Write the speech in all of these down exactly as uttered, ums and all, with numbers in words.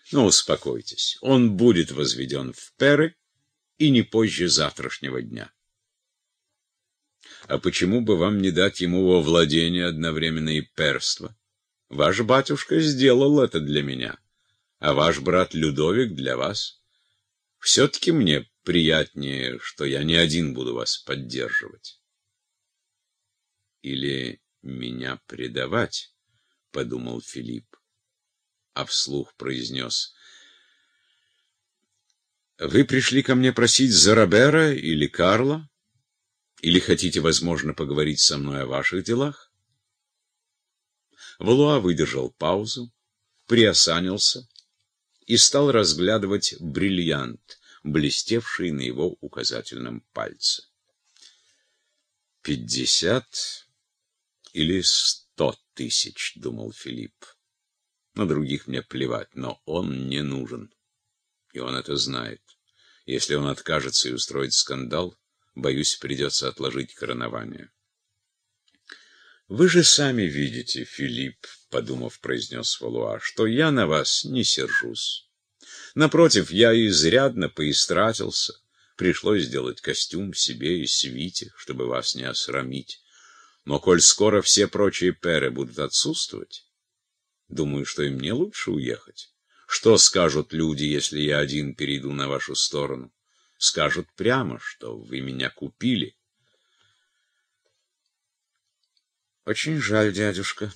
Но успокойтесь, он будет возведен в пэры и не позже завтрашнего дня. А почему бы вам не дать ему во владение одновременно и пэрство? Ваш батюшка сделал это для меня, а ваш брат Людовик для вас. Все-таки мне приятнее, что я не один буду вас поддерживать. Или меня предавать, — подумал Филипп, а вслух произнес: вы пришли ко мне просить за Робера или Карла? Или хотите, возможно, поговорить со мной о ваших делах? Валуа выдержал паузу, приосанился и стал разглядывать бриллиант, блестевший на его указательном пальце. «Пятьдесят или сто тысяч», — думал Филипп. «На других мне плевать, но он не нужен, и он это знает. Если он откажется и устроит скандал, боюсь, придется отложить коронование». «Вы же сами видите, Филипп, — подумав, произнес Валуа, — что я на вас не сержусь. Напротив, я изрядно поистратился, пришлось сделать костюм себе и свите, чтобы вас не осрамить. Но коль скоро все прочие пэры будут отсутствовать, думаю, что и мне лучше уехать. Что скажут люди, если я один перейду на вашу сторону? Скажут прямо, что вы меня купили». «Очень жаль, дядюшка.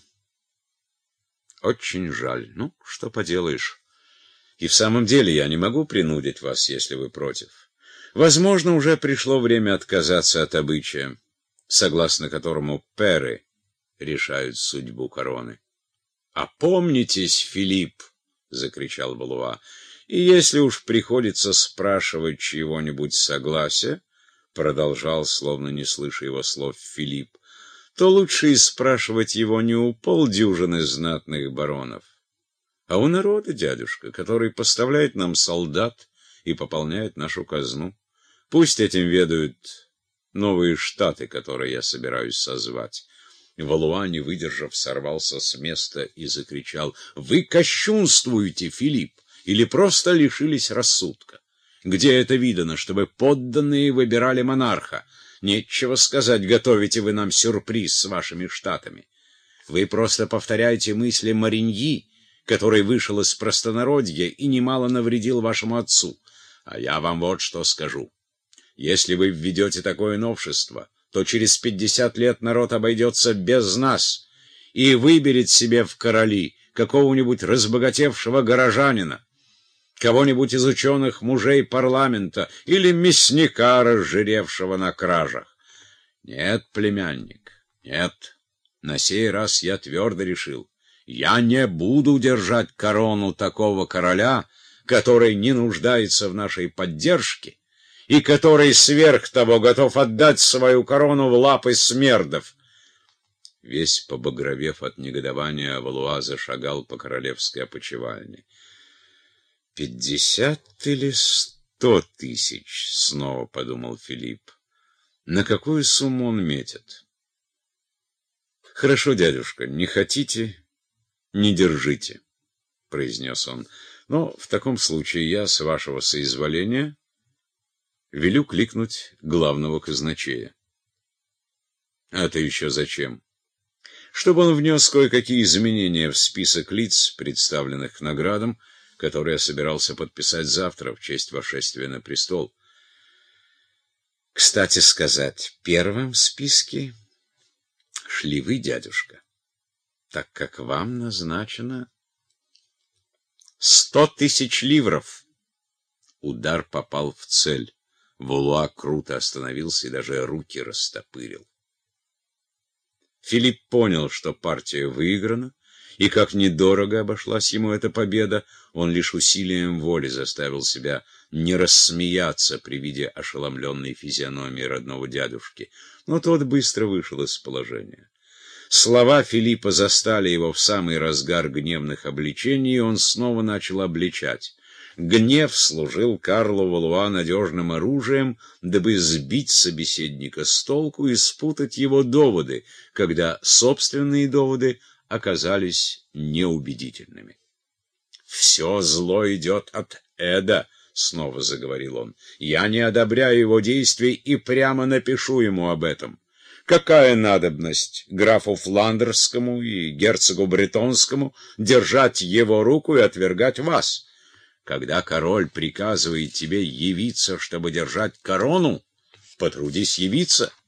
Очень жаль. Ну, что поделаешь. И в самом деле я не могу принудить вас, если вы против. Возможно, уже пришло время отказаться от обычая, согласно которому пэры решают судьбу короны». «Опомнитесь, Филипп!» — закричал Валуа. «И если уж приходится спрашивать чьего-нибудь согласия, — продолжал, словно не слыша его слов, Филипп, — то лучше и спрашивать его не у полдюжины знатных баронов, а у народа, дядюшка, который поставляет нам солдат и пополняет нашу казну. Пусть этим ведают новые штаты, которые я собираюсь созвать». Валуа, не выдержав, сорвался с места и закричал: «Вы кощунствуете, Филипп, или просто лишились рассудка? Где это видано, чтобы подданные выбирали монарха? Нечего сказать, готовите вы нам сюрприз с вашими штатами. Вы просто повторяете мысли Мариньи, который вышел из простонародья и немало навредил вашему отцу. А я вам вот что скажу. Если вы введете такое новшество, то через пятьдесят лет народ обойдется без нас и выберет себе в короли какого-нибудь разбогатевшего горожанина, кого-нибудь из ученых мужей парламента или мясника, разжиревшего на кражах. Нет, племянник, нет. На сей раз я твердо решил: я не буду держать корону такого короля, который не нуждается в нашей поддержке и который сверх того готов отдать свою корону в лапы смердов». Весь побагровев от негодования, Валуа зашагал по королевской опочивальне. «Пятьдесят или сто тысяч?» — снова подумал Филипп. «На какую сумму он метит?» «Хорошо, дядюшка, не хотите — не держите», — произнес он. «Но в таком случае я, с вашего соизволения, велю кликнуть главного казначея». «Это еще зачем?» «Чтобы он внес кое-какие изменения в список лиц, представленных к наградам, который я собирался подписать завтра в честь восшествия на престол». «Кстати сказать, первым в списке шли вы, дядюшка, так как вам назначено сто тысяч ливров». Удар попал в цель. Валуа круто остановился и даже руки растопырил. Филипп понял, что партия выиграна, и как недорого обошлась ему эта победа. Он лишь усилием воли заставил себя не рассмеяться при виде ошеломленной физиономии родного дядюшки, но тот быстро вышел из положения. Слова Филиппа застали его в самый разгар гневных обличений, и он снова начал обличать. Гнев служил Карлу Валуа надежным оружием, дабы сбить собеседника с толку и спутать его доводы, когда собственные доводы оказались неубедительными. «Все зло идет от Эда», — снова заговорил он. «Я не одобряю его действий и прямо напишу ему об этом. Какая надобность графу Фландерскому и герцогу Бретонскому держать его руку и отвергать вас? Когда король приказывает тебе явиться, чтобы держать корону, потрудись явиться.